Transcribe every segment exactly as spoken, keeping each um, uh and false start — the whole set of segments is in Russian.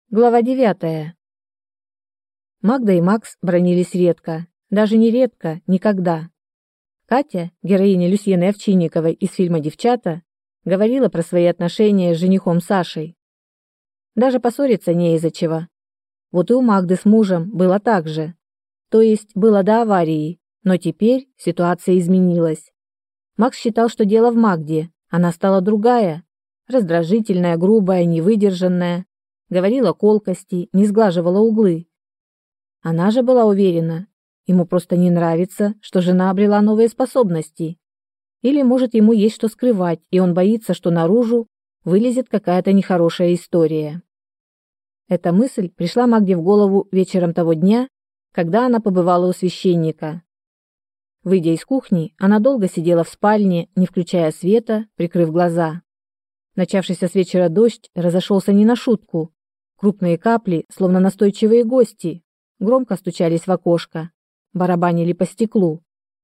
Глава девятая. Магда и Макс бронились редко, даже не редко, никогда. Катя, героиня Люсьены Овчинниковой из фильма «Девчата», говорила про свои отношения с женихом Сашей. Даже поссориться не из-за чего. Вот и у Магды с мужем было так же. То есть было до аварии, но теперь ситуация изменилась. Макс считал, что дело в Магде, она стала другая, раздражительная, грубая, невыдержанная. Говорила колкости, не сглаживала углы. Она же была уверена, ему просто не нравится, что жена обрела новые способности. Или, может, ему есть что скрывать, и он боится, что наружу вылезет какая-то нехорошая история. Эта мысль пришла Магде в голову вечером того дня, когда она побывала у священника. Выйдя из кухни, она долго сидела в спальне, не включая света, прикрыв глаза. Начавшийся с вечера дождь разошелся не на шутку. Крупные капли, словно настойчивые гости, громко стучались в окошко, барабанили по стеклу.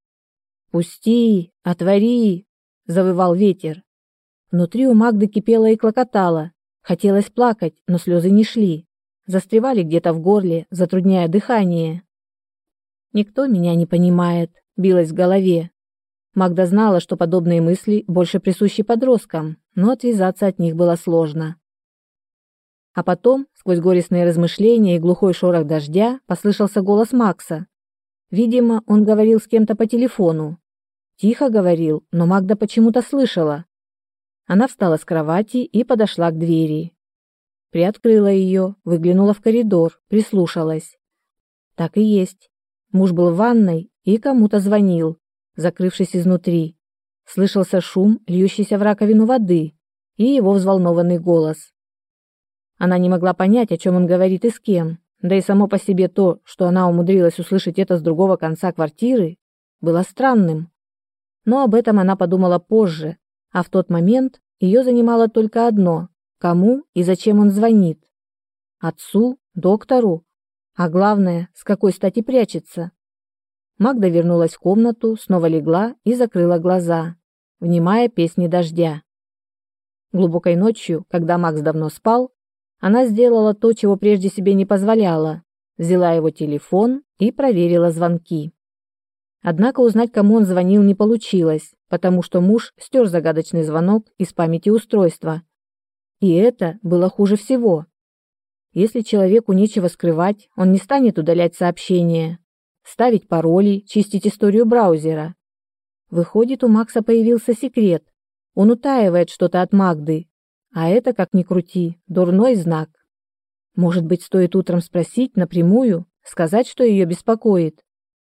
«Пусти! Отвори!» — завывал ветер. Внутри у Магды кипело и клокотало. Хотелось плакать, но слезы не шли. Застревали где-то в горле, затрудняя дыхание. «Никто меня не понимает», — билось в голове. Магда знала, что подобные мысли больше присущи подросткам, но отвязаться от них было сложно. А потом, сквозь горестные размышления и глухой шорох дождя, послышался голос Макса. Видимо, он говорил с кем-то по телефону. Тихо говорил, но Магда почему-то слышала. Она встала с кровати и подошла к двери. Приоткрыла ее, выглянула в коридор, прислушалась. Так и есть. Муж был в ванной и кому-то звонил, закрывшись изнутри. Слышался шум, льющийся в раковину воды, и его взволнованный голос. Она не могла понять, о чем он говорит и с кем, да и само по себе то, что она умудрилась услышать это с другого конца квартиры, было странным. Но об этом она подумала позже, а в тот момент ее занимало только одно – кому и зачем он звонит. Отцу, доктору, а главное, с какой стати прячется. Магда вернулась в комнату, снова легла и закрыла глаза, внимая песни дождя. Глубокой ночью, когда Макс давно спал, она сделала то, чего прежде себе не позволяла. Взяла его телефон и проверила звонки. Однако узнать, кому он звонил, не получилось, потому что муж стер загадочный звонок из памяти устройства. И это было хуже всего. Если человеку нечего скрывать, он не станет удалять сообщения, ставить пароли, чистить историю браузера. Выходит, у Макса появился секрет. Он утаивает что-то от Магды. А это, как ни крути, дурной знак. Может быть, стоит утром спросить напрямую, сказать, что ее беспокоит?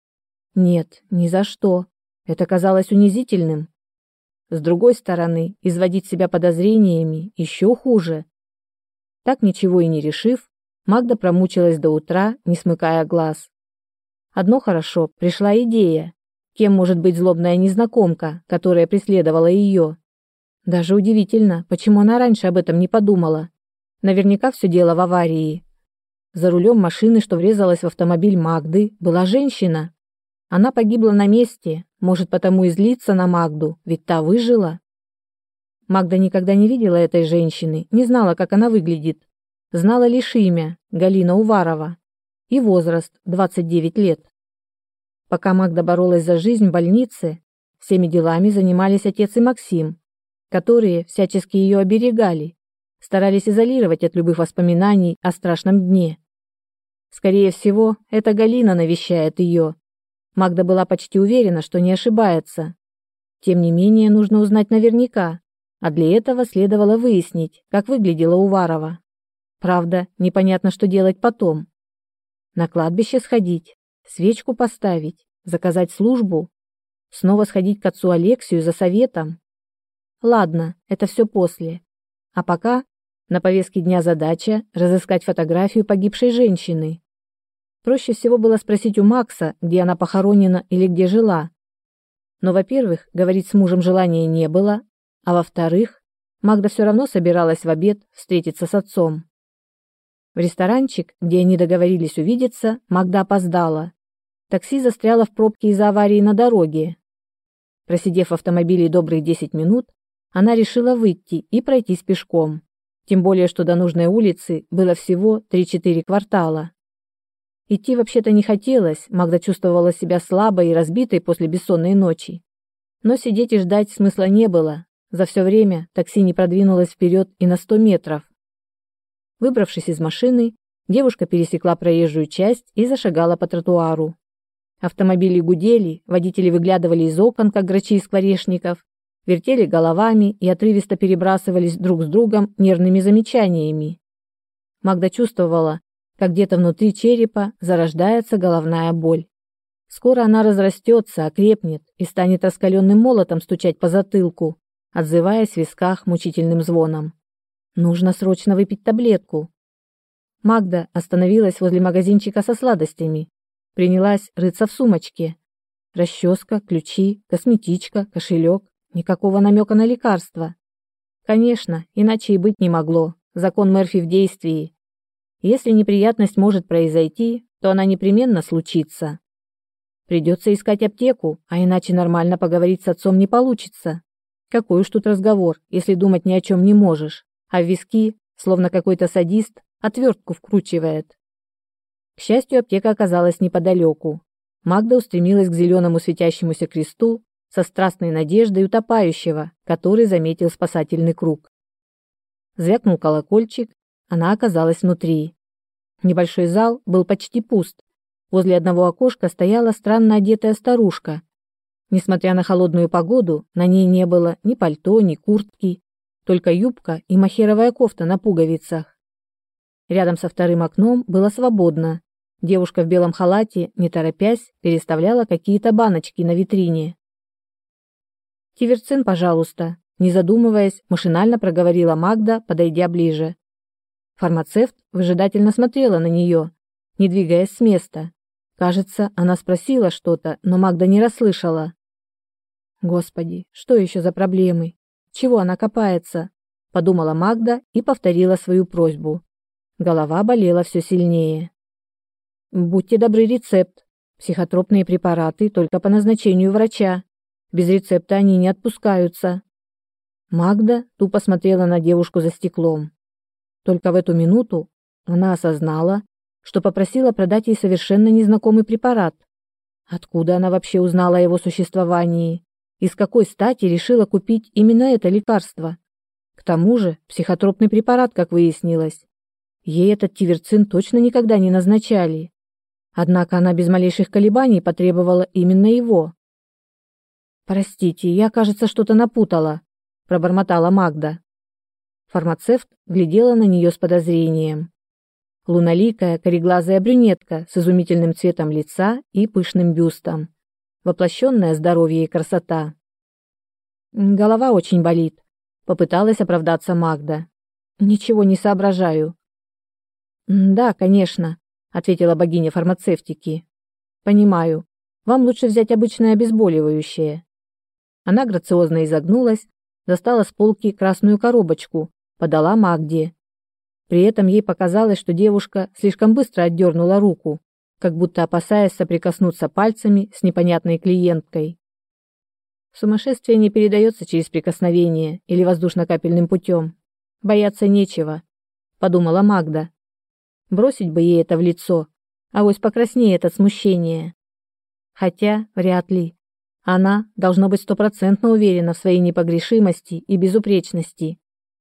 Нет, ни за что. Это казалось унизительным. С другой стороны, изводить себя подозрениями еще хуже. Так ничего и не решив, Магда промучилась до утра, не смыкая глаз. Одно хорошо, пришла идея. Кем может быть злобная незнакомка, которая преследовала ее? Даже удивительно, почему она раньше об этом не подумала. Наверняка все дело в аварии. За рулем машины, что врезалась в автомобиль Магды, была женщина. Она погибла на месте, может, потому и злиться на Магду, ведь та выжила. Магда никогда не видела этой женщины, не знала, как она выглядит. Знала лишь имя – Галина Уварова. И возраст – двадцать девять лет. Пока Магда боролась за жизнь в больнице, всеми делами занимались отец и Максим, которые всячески ее оберегали, старались изолировать от любых воспоминаний о страшном дне. Скорее всего, это Галина навещает ее. Магда была почти уверена, что не ошибается. Тем не менее, нужно узнать наверняка, а для этого следовало выяснить, как выглядела Уварова. Правда, непонятно, что делать потом. На кладбище сходить, свечку поставить, заказать службу, снова сходить к отцу Алексию за советом. Ладно, это все после. А пока на повестке дня задача разыскать фотографию погибшей женщины. Проще всего было спросить у Макса, где она похоронена или где жила. Но, во-первых, говорить с мужем желания не было, а во-вторых, Магда все равно собиралась в обед встретиться с отцом. В ресторанчик, где они договорились увидеться, Магда опоздала. Такси застряло в пробке из-за аварии на дороге. Просидев в автомобиле добрых десять минут, она решила выйти и пройтись пешком. Тем более, что до нужной улицы было всего три-четыре квартала. Идти вообще-то не хотелось, Магда чувствовала себя слабой и разбитой после бессонной ночи. Но сидеть и ждать смысла не было. За все время такси не продвинулось вперед и на сто метров. Выбравшись из машины, девушка пересекла проезжую часть и зашагала по тротуару. Автомобили гудели, водители выглядывали из окон, как грачи из скворечников, вертели головами и отрывисто перебрасывались друг с другом нервными замечаниями. Магда чувствовала, как где-то внутри черепа зарождается головная боль. Скоро она разрастется, окрепнет и станет раскаленным молотом стучать по затылку, отзываясь в висках мучительным звоном. Нужно срочно выпить таблетку. Магда остановилась возле магазинчика со сладостями. Принялась рыться в сумочке. Расческа, ключи, косметичка, кошелек. Никакого намека на лекарство. Конечно, иначе и быть не могло. Закон Мерфи в действии. Если неприятность может произойти, то она непременно случится. Придется искать аптеку, а иначе нормально поговорить с отцом не получится. Какой уж тут разговор, если думать ни о чем не можешь, а в виски, словно какой-то садист, отвертку вкручивает. К счастью, аптека оказалась неподалеку. Магда устремилась к зеленому светящемуся кресту со страстной надеждой утопающего, который заметил спасательный круг. Звякнул колокольчик, она оказалась внутри. Небольшой зал был почти пуст. Возле одного окошка стояла странно одетая старушка. Несмотря на холодную погоду, на ней не было ни пальто, ни куртки, только юбка и мохеровая кофта на пуговицах. Рядом со вторым окном было свободно. Девушка в белом халате, не торопясь, переставляла какие-то баночки на витрине. «Тиверцин, пожалуйста», не задумываясь, машинально проговорила Магда, подойдя ближе. Фармацевт выжидательно смотрела на нее, не двигаясь с места. Кажется, она спросила что-то, но Магда не расслышала. «Господи, что еще за проблемы? Чего она копается?» – подумала Магда и повторила свою просьбу. Голова болела все сильнее. «Будьте добры, рецепт. Психотропные препараты только по назначению врача. Без рецепта они не отпускаются». Магда тупо смотрела на девушку за стеклом. Только в эту минуту она осознала, что попросила продать ей совершенно незнакомый препарат. Откуда она вообще узнала о его существовании? И с какой стати решила купить именно это лекарство? К тому же психотропный препарат, как выяснилось. Ей этот тиверцин точно никогда не назначали. Однако она без малейших колебаний потребовала именно его. «Простите, я, кажется, что-то напутала», – пробормотала Магда. Фармацевт глядела на нее с подозрением. Луналикая, кореглазая брюнетка с изумительным цветом лица и пышным бюстом. Воплощенное здоровье и красота. «Голова очень болит», – попыталась оправдаться Магда. «Ничего не соображаю». «Да, конечно», – ответила богиня фармацевтики. «Понимаю. Вам лучше взять обычное обезболивающее». Она грациозно изогнулась, достала с полки красную коробочку, подала Магде. При этом ей показалось, что девушка слишком быстро отдернула руку, как будто опасаясь соприкоснуться пальцами с непонятной клиенткой. Сумасшествие не передается через прикосновение или воздушно-капельным путем. Бояться нечего, подумала Магда. Бросить бы ей это в лицо, авось покраснеет от смущения. Хотя вряд ли. Она должна быть стопроцентно уверена в своей непогрешимости и безупречности.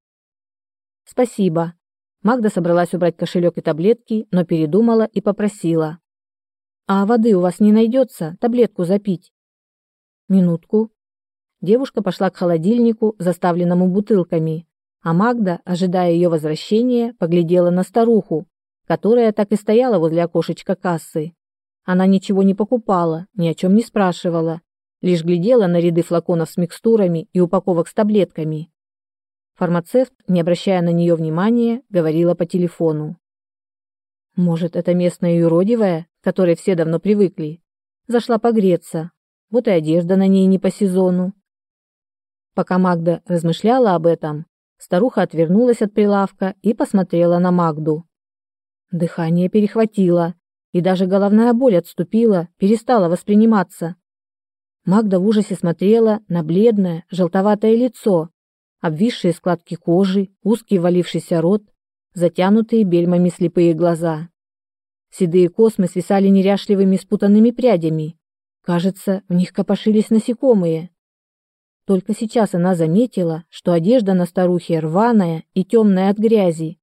«Спасибо». Магда собралась убрать кошелек и таблетки, но передумала и попросила. «А воды у вас не найдется? Таблетку запить?» «Минутку». Девушка пошла к холодильнику, заставленному бутылками, а Магда, ожидая ее возвращения, поглядела на старуху, которая так и стояла возле окошечка кассы. Она ничего не покупала, ни о чем не спрашивала, лишь глядела на ряды флаконов с микстурами и упаковок с таблетками. Фармацевт, не обращая на нее внимания, говорила по телефону. «Может, это местная юродивая, к которой все давно привыкли? Зашла погреться. Вот и одежда на ней не по сезону». Пока Магда размышляла об этом, старуха отвернулась от прилавка и посмотрела на Магду. Дыхание перехватило, и даже головная боль отступила, перестала восприниматься. Магда в ужасе смотрела на бледное, желтоватое лицо, обвисшие складки кожи, узкий валившийся рот, затянутые бельмами слепые глаза. Седые космы свисали неряшливыми спутанными прядями. Кажется, в них копошились насекомые. Только сейчас она заметила, что одежда на старухе рваная и темная от грязи.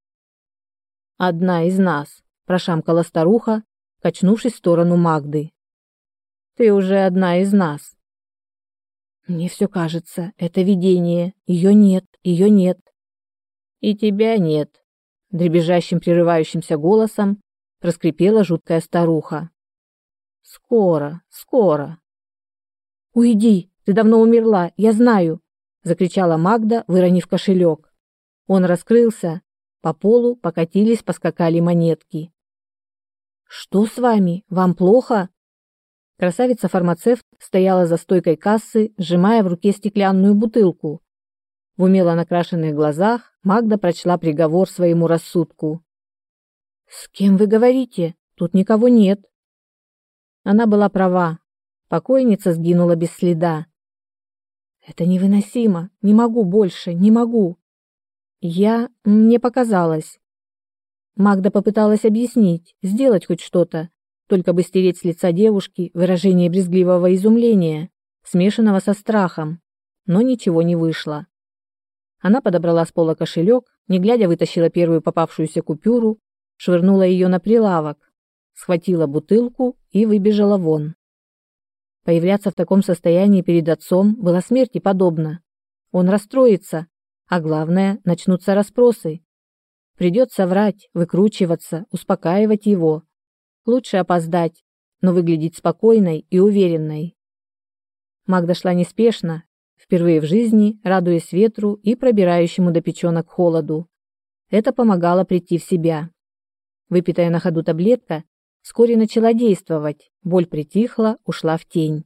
«Одна из нас», – прошамкала старуха, качнувшись в сторону Магды. «Ты уже одна из нас». «Мне все кажется, это видение. Ее нет, ее нет». «И тебя нет», – дребезжащим прерывающимся голосом проскрипела жуткая старуха. «Скоро, скоро». «Уйди, ты давно умерла, я знаю», – закричала Магда, выронив кошелек. Он раскрылся, по полу покатились, поскакали монетки. «Что с вами? Вам плохо?» Красавица-фармацевт стояла за стойкой кассы, сжимая в руке стеклянную бутылку. В умело накрашенных глазах Магда прочла приговор своему рассудку. «С кем вы говорите? Тут никого нет». Она была права. Покойница сгинула без следа. «Это невыносимо. Не могу больше, не могу». «Я... мне показалось». Магда попыталась объяснить, сделать хоть что-то, только бы стереть с лица девушки выражение брезгливого изумления, смешанного со страхом, но ничего не вышло. Она подобрала с пола кошелек, не глядя вытащила первую попавшуюся купюру, швырнула ее на прилавок, схватила бутылку и выбежала вон. Появляться в таком состоянии перед отцом было смерти подобно. Он расстроится, а главное, начнутся расспросы. Придется врать, выкручиваться, успокаивать его. Лучше опоздать, но выглядеть спокойной и уверенной. Магда шла неспешно, впервые в жизни радуясь ветру и пробирающему до печенок холоду. Это помогало прийти в себя. Выпитая на ходу таблетка вскоре начала действовать, боль притихла, ушла в тень.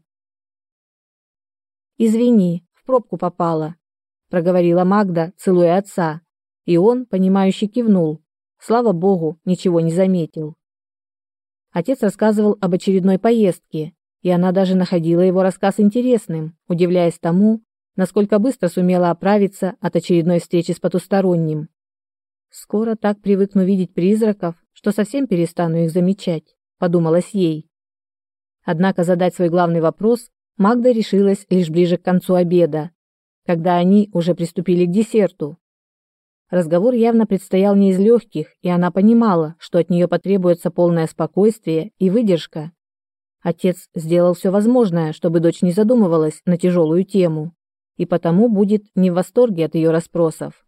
«Извини, в пробку попала», — проговорила Магда, целуя отца, и он, понимающе кивнул. Слава богу, ничего не заметил. Отец рассказывал об очередной поездке, и она даже находила его рассказ интересным, удивляясь тому, насколько быстро сумела оправиться от очередной встречи с потусторонним. «Скоро так привыкну видеть призраков, что совсем перестану их замечать», — подумалось ей. Однако задать свой главный вопрос Магда решилась лишь ближе к концу обеда, когда они уже приступили к десерту. Разговор явно предстоял не из легких, и она понимала, что от нее потребуется полное спокойствие и выдержка. Отец сделал все возможное, чтобы дочь не задумывалась на тяжелую тему, и потому будет не в восторге от ее расспросов.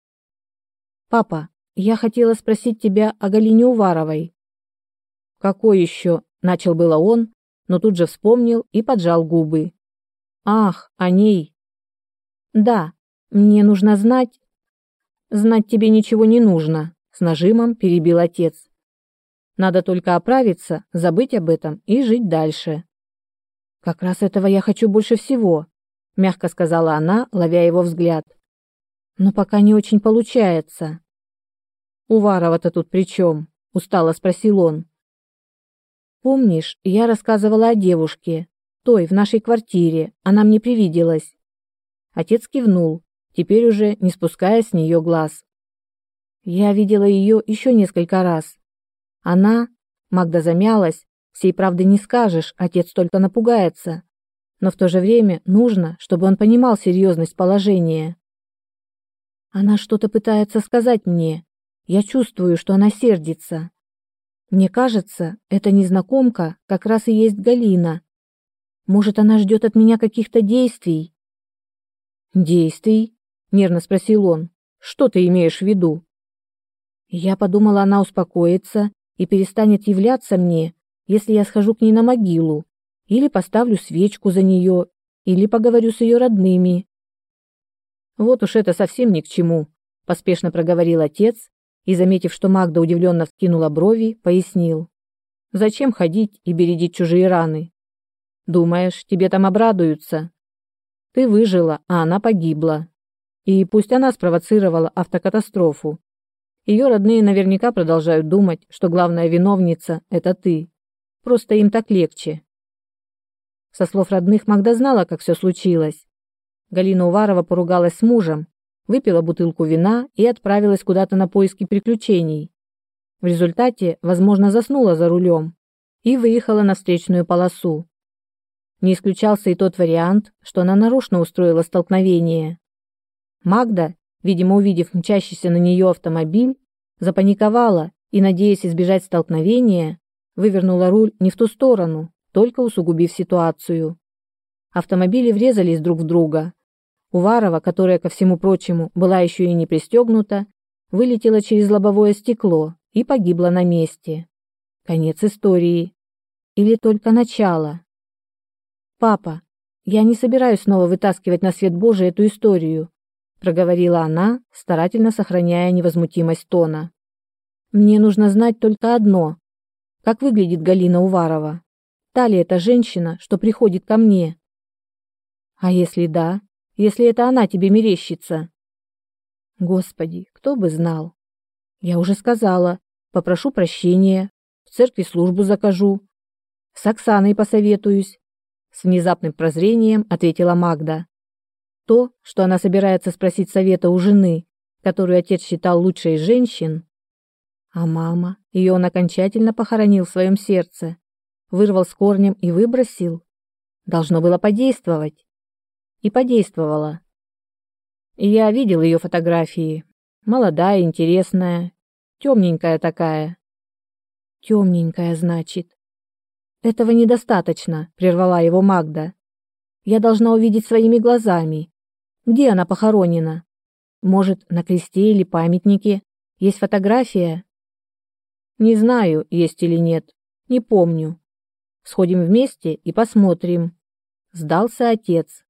«Папа, я хотела спросить тебя о Галине Уваровой». «Какой еще?» – начал было он, но тут же вспомнил и поджал губы. «Ах, о ней». «Да, мне нужно знать...» «Знать тебе ничего не нужно», — с нажимом перебил отец. «Надо только оправиться, забыть об этом и жить дальше». «Как раз этого я хочу больше всего», — мягко сказала она, ловя его взгляд. «Но пока не очень получается». «Уварова-то тут при чем?» — устало спросил он. «Помнишь, я рассказывала о девушке, той в нашей квартире, она мне привиделась». Отец кивнул, теперь уже не спуская с нее глаз. «Я видела ее еще несколько раз. Она...» Магда замялась. Всей правды не скажешь, отец только напугается. Но в то же время нужно, чтобы он понимал серьезность положения. «Она что-то пытается сказать мне. Я чувствую, что она сердится. Мне кажется, эта незнакомка как раз и есть Галина. Может, она ждет от меня каких-то действий?» «Действий?» — нервно спросил он. «Что ты имеешь в виду?» Я подумала, она успокоится и перестанет являться мне, если я схожу к ней на могилу, или поставлю свечку за нее, или поговорю с ее родными. «Вот уж это совсем ни к чему», — поспешно проговорил отец и, заметив, что Магда удивленно вскинула брови, пояснил. «Зачем ходить и бередить чужие раны? Думаешь, тебе там обрадуются? Ты выжила, а она погибла. И пусть она спровоцировала автокатастрофу. Ее родные наверняка продолжают думать, что главная виновница – это ты. Просто им так легче». Со слов родных Магда знала, как все случилось. Галина Уварова поругалась с мужем, выпила бутылку вина и отправилась куда-то на поиски приключений. В результате, возможно, заснула за рулем и выехала на встречную полосу. Не исключался и тот вариант, что она нарочно устроила столкновение. Магда, видимо, увидев мчащийся на нее автомобиль, запаниковала и, надеясь избежать столкновения, вывернула руль не в ту сторону, только усугубив ситуацию. Автомобили врезались друг в друга. Уварова, которая, ко всему прочему, была еще и не пристегнута, вылетела через лобовое стекло и погибла на месте. Конец истории. Или только начало. «Папа, я не собираюсь снова вытаскивать на свет Божий эту историю», проговорила она, старательно сохраняя невозмутимость тона. «Мне нужно знать только одно. Как выглядит Галина Уварова? Та ли эта женщина, что приходит ко мне? А если да, если это она тебе мерещится?» Господи, кто бы знал. Я уже сказала, попрошу прощения, в церкви службу закажу. С Оксаной посоветуюсь. С внезапным прозрением ответила Магда. То, что она собирается спросить совета у жены, которую отец считал лучшей из женщин. А мама, ее он окончательно похоронил в своем сердце, вырвал с корнем и выбросил. Должно было подействовать. И подействовало. И я видел ее фотографии. Молодая, интересная, темненькая такая. Темненькая, значит. Этого недостаточно, прервала его Магда. Я должна увидеть своими глазами. Где она похоронена? Может, на кресте или памятнике? Есть фотография? Не знаю, есть или нет. Не помню. Сходим вместе и посмотрим. Сдался отец.